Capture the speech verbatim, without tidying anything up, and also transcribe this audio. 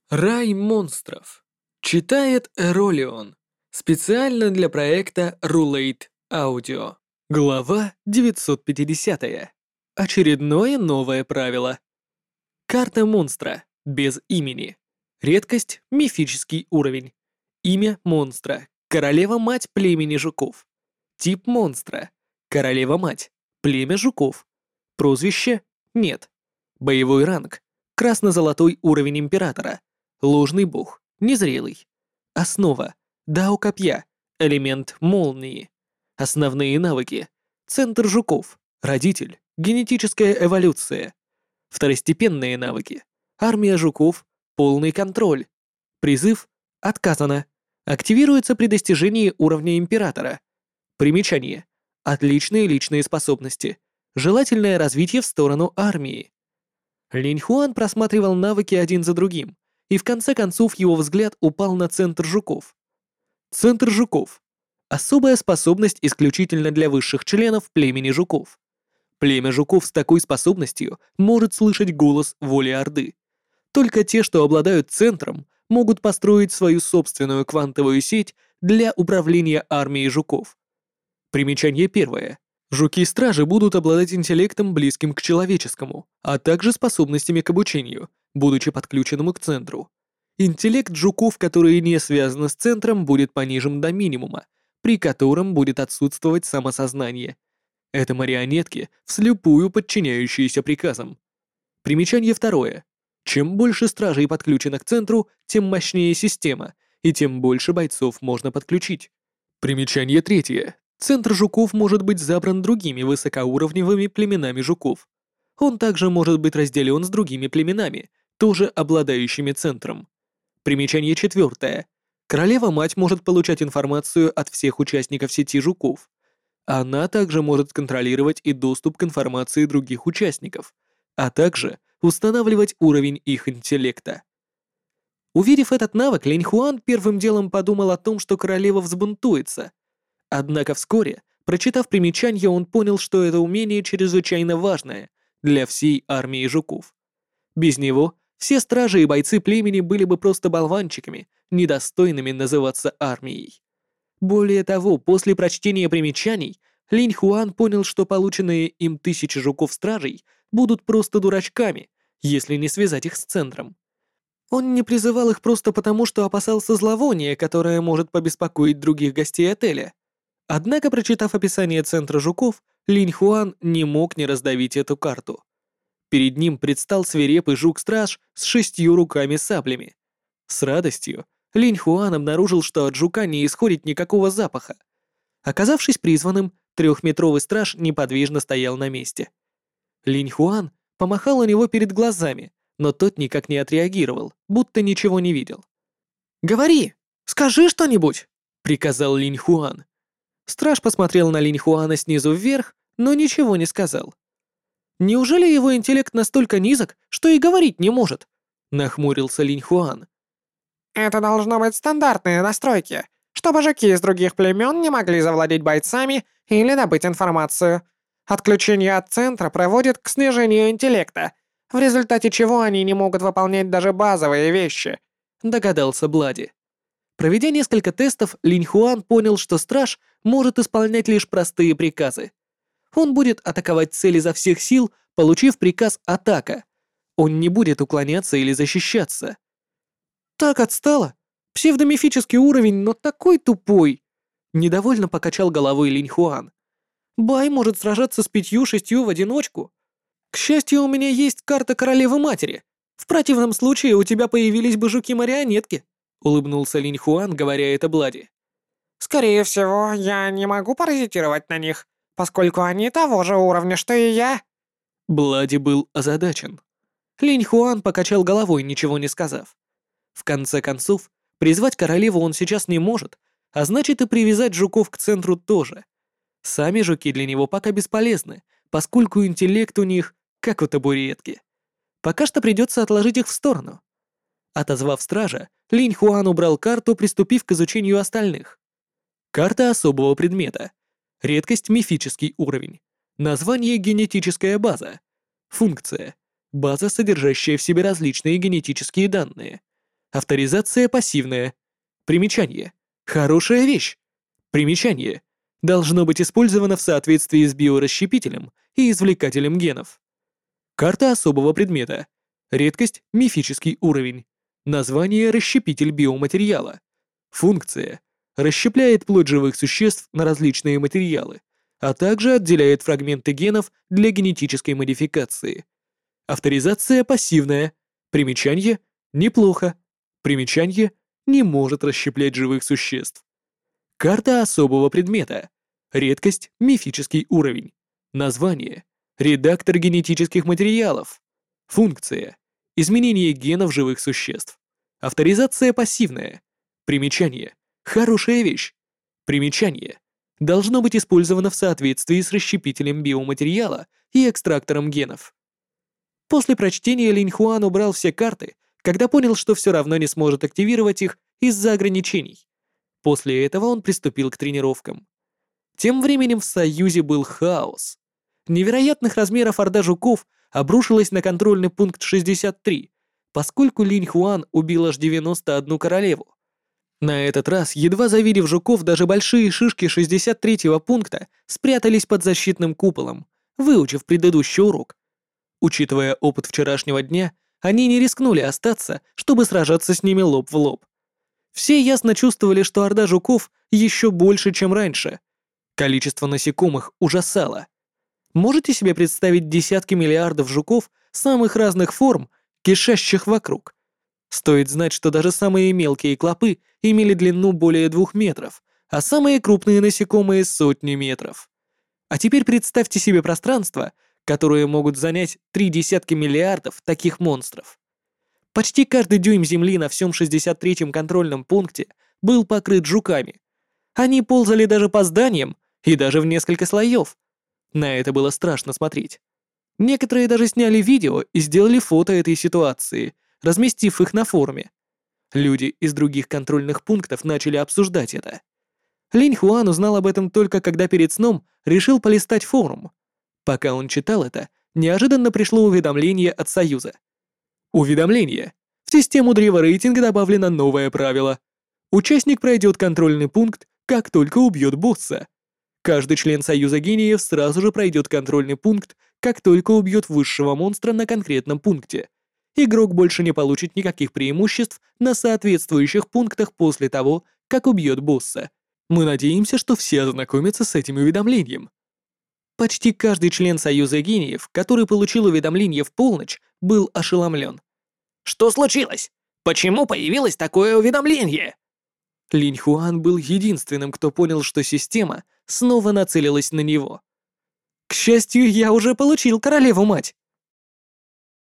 Рай монстров. Читает Эролион. Специально для проекта Rulate Audio. Глава девятьсот пятьдесят. Очередное новое правило. Карта монстра. Без имени. Редкость. Мифический уровень. Имя монстра. Королева-мать племени жуков. Тип монстра. Королева-мать. Племя жуков. Прозвище. Нет. Боевой ранг. Красно-золотой уровень императора. Ложный бог. Незрелый. Основа. Дао копья. Элемент молнии. Основные навыки. Центр жуков. Родитель. Генетическая эволюция. Второстепенные навыки. Армия жуков. Полный контроль. Призыв. Отказано. Активируется при достижении уровня императора. Примечание. Отличные личные способности. Желательное развитие в сторону армии. Линь Хуан просматривал навыки один за другим, и в конце концов его взгляд упал на центр жуков. Центр жуков. Особая способность исключительно для высших членов племени жуков. Племя жуков с такой способностью может слышать голос воли Орды. Только те, что обладают центром, могут построить свою собственную квантовую сеть для управления армией жуков. Примечание первое. Жуки-стражи будут обладать интеллектом, близким к человеческому, а также способностями к обучению, будучи подключенному к центру. Интеллект жуков, которые не связаны с центром, будет понижен до минимума, при котором будет отсутствовать самосознание. Это марионетки, вслепую подчиняющиеся приказам. Примечание второе. Чем больше стражей подключено к центру, тем мощнее система, и тем больше бойцов можно подключить. Примечание третье. Центр жуков может быть забран другими высокоуровневыми племенами жуков. Он также может быть разделен с другими племенами, тоже обладающими центром. Примечание четвертое. Королева-мать может получать информацию от всех участников сети жуков. Она также может контролировать и доступ к информации других участников, а также устанавливать уровень их интеллекта. Увидев этот навык, Линь Хуан первым делом подумал о том, что королева взбунтуется. Однако вскоре, прочитав примечание, он понял, что это умение чрезвычайно важное для всей армии жуков. Без него все стражи и бойцы племени были бы просто болванчиками, недостойными называться армией. Более того, после прочтения примечаний, Линь Хуан понял, что полученные им тысячи жуков-стражей будут просто дурачками, если не связать их с центром. Он не призывал их просто потому, что опасался зловония, которое может побеспокоить других гостей отеля. Однако, прочитав описание центра жуков, Линь Хуан не мог не раздавить эту карту. Перед ним предстал свирепый жук-страж с шестью руками-саблями. С радостью Линь Хуан обнаружил, что от жука не исходит никакого запаха. Оказавшись призванным, трехметровый страж неподвижно стоял на месте. Линь Хуан помахал у него перед глазами, но тот никак не отреагировал, будто ничего не видел. «Говори! Скажи что-нибудь!» — приказал Линь Хуан. Страж посмотрел на Линь Хуана снизу вверх, но ничего не сказал. «Неужели его интеллект настолько низок, что и говорить не может?» — нахмурился Линь Хуан. Это должно быть стандартные настройки, чтобы жуки из других племен не могли завладеть бойцами или добыть информацию. Отключение от центра приводит к снижению интеллекта, в результате чего они не могут выполнять даже базовые вещи», — догадался Блади. Проведя несколько тестов, Линь Хуан понял, что страж может исполнять лишь простые приказы. Он будет атаковать цель изо всех сил, получив приказ «атака». Он не будет уклоняться или защищаться. «Так отстало. Псевдомифический уровень, но такой тупой!» Недовольно покачал головой Линь Хуан. «Бай может сражаться с пятью-шестью в одиночку. К счастью, у меня есть карта Королевы-Матери. В противном случае у тебя появились бы жуки-марионетки», — улыбнулся Линь Хуан, говоря это Блади. «Скорее всего, я не могу паразитировать на них, поскольку они того же уровня, что и я». Блади был озадачен. Линь Хуан покачал головой, ничего не сказав. В конце концов, призвать королеву он сейчас не может, а значит и привязать жуков к центру тоже. Сами жуки для него пока бесполезны, поскольку интеллект у них как у табуретки. Пока что придется отложить их в сторону. Отозвав стража, Линь Хуан убрал карту, приступив к изучению остальных. Карта особого предмета. Редкость мифический уровень. Название генетическая база. Функция. База, содержащая в себе различные генетические данные. Авторизация пассивная. Примечание. Хорошая вещь. Примечание. Должно быть использовано в соответствии с биорасщепителем и извлекателем генов. Карта особого предмета. Редкость — мифический уровень. Название — расщепитель биоматериала. Функция — расщепляет плоть живых существ на различные материалы, а также отделяет фрагменты генов для генетической модификации. Авторизация пассивная. Примечание — неплохо. Примечание — не может расщеплять живых существ. Карта особого предмета. Редкость — мифический уровень. Название — редактор генетических материалов. Функция — изменение генов живых существ. Авторизация пассивная. Примечание — хорошая вещь. Примечание — должно быть использовано в соответствии с расщепителем биоматериала и экстрактором генов. После прочтения Линь Хуан убрал все карты, когда понял, что все равно не сможет активировать их из-за ограничений. После этого он приступил к тренировкам. Тем временем в Союзе был хаос. Невероятных размеров орда жуков обрушилась на контрольный пункт шестьдесят три, поскольку Линь Хуан убил аж девяносто одну королеву. На этот раз, едва завидев жуков, даже большие шишки шестьдесят третьего пункта спрятались под защитным куполом, выучив предыдущий урок. Учитывая опыт вчерашнего дня, они не рискнули остаться, чтобы сражаться с ними лоб в лоб. Все ясно чувствовали, что орда жуков еще больше, чем раньше. Количество насекомых ужасало. Можете себе представить десятки миллиардов жуков самых разных форм, кишащих вокруг? Стоит знать, что даже самые мелкие клопы имели длину более двух метров, а самые крупные насекомые — сотни метров. А теперь представьте себе пространство, которые могут занять три десятки миллиардов таких монстров. Почти каждый дюйм земли на всем шестьдесят третьем контрольном пункте был покрыт жуками. Они ползали даже по зданиям и даже в несколько слоев. На это было страшно смотреть. Некоторые даже сняли видео и сделали фото этой ситуации, разместив их на форуме. Люди из других контрольных пунктов начали обсуждать это. Линь Хуан узнал об этом только когда перед сном решил полистать форум. Пока он читал это, неожиданно пришло уведомление от Союза. Уведомление. В систему древа рейтинга добавлено новое правило. Участник пройдет контрольный пункт, как только убьет босса. Каждый член Союза гениев сразу же пройдет контрольный пункт, как только убьет высшего монстра на конкретном пункте. Игрок больше не получит никаких преимуществ на соответствующих пунктах после того, как убьет босса. Мы надеемся, что все ознакомятся с этим уведомлением. Почти каждый член Союза гениев, который получил уведомление в полночь, был ошеломлен. «Что случилось? Почему появилось такое уведомление?» Линь Хуан был единственным, кто понял, что система снова нацелилась на него. «К счастью, я уже получил королеву-мать.